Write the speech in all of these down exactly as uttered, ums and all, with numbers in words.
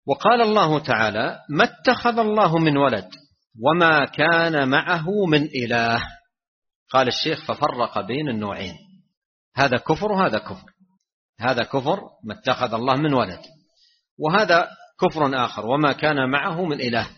وقال الله تعالى: ما اتخذ الله من ولد وما كان معه من إله. قال الشيخ: ففرق بين النوعين، هذا كفر وهذا كفر. هذا كفر ما اتخذ الله من ولد، وهذا كفر آخر وما كان معه من إله.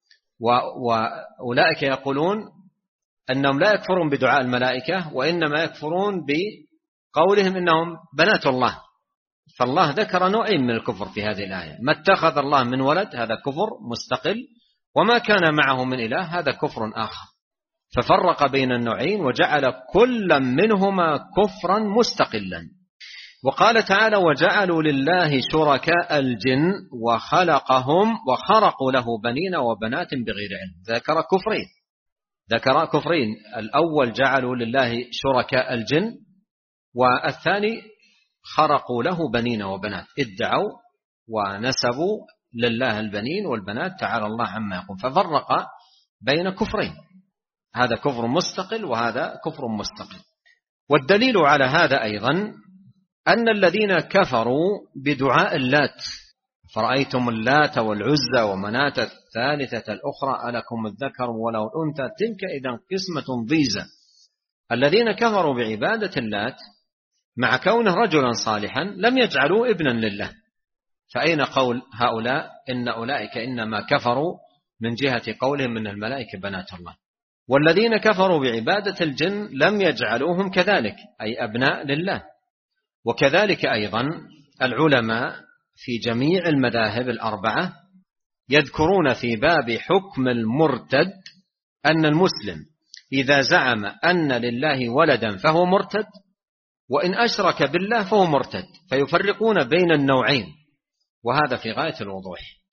وأولئك يقولون أنهم لا يكفرون بدعاء الملائكة، وإنما يكفرون بقولهم إنهم بنات الله. فالله ذكر نوعين من الكفر في هذه الآية: ما اتخذ الله من ولد، هذا كفر مستقل، وما كان معه من إله، هذا كفر آخر. ففرق بين النوعين وجعل كل منهما كفرا مستقلا. وقال تعالى: وجعلوا لله شركاء الجن وخلقهم وخرقوا له بنين وبنات بغير علم. ذكر كفرين ذكر كفرين الأول جعلوا لله شركاء الجن، والثاني خرقوا له بنين وبنات، ادعوا ونسبوا لله البنين والبنات، تعالى الله عما يقول. ففرق بين كفرين، هذا كفر مستقل وهذا كفر مستقل. والدليل على هذا أيضا أن الذين كفروا بدعاء اللات: فرأيتم اللات والعزى ومناة الثالثة الأخرى ألكم الذكر وله الأنثى تلك إذا قسمة ضيزى. الذين كفروا بعبادة اللات مع كونه رجلا صالحا لم يجعلوا ابنا لله، فأين قول هؤلاء إن أولئك إنما كفروا من جهة قولهم من الملائكة بنات الله؟ والذين كفروا بعبادة الجن لم يجعلوهم كذلك، أي أبناء لله. وكذلك أيضا العلماء في جميع المذاهب الأربعة يذكرون في باب حكم المرتد أن المسلم إذا زعم أن لله ولدا فهو مرتد، وإن أشرك بالله فهو مرتد، فيفرقون بين النوعين، وهذا في غاية الوضوح.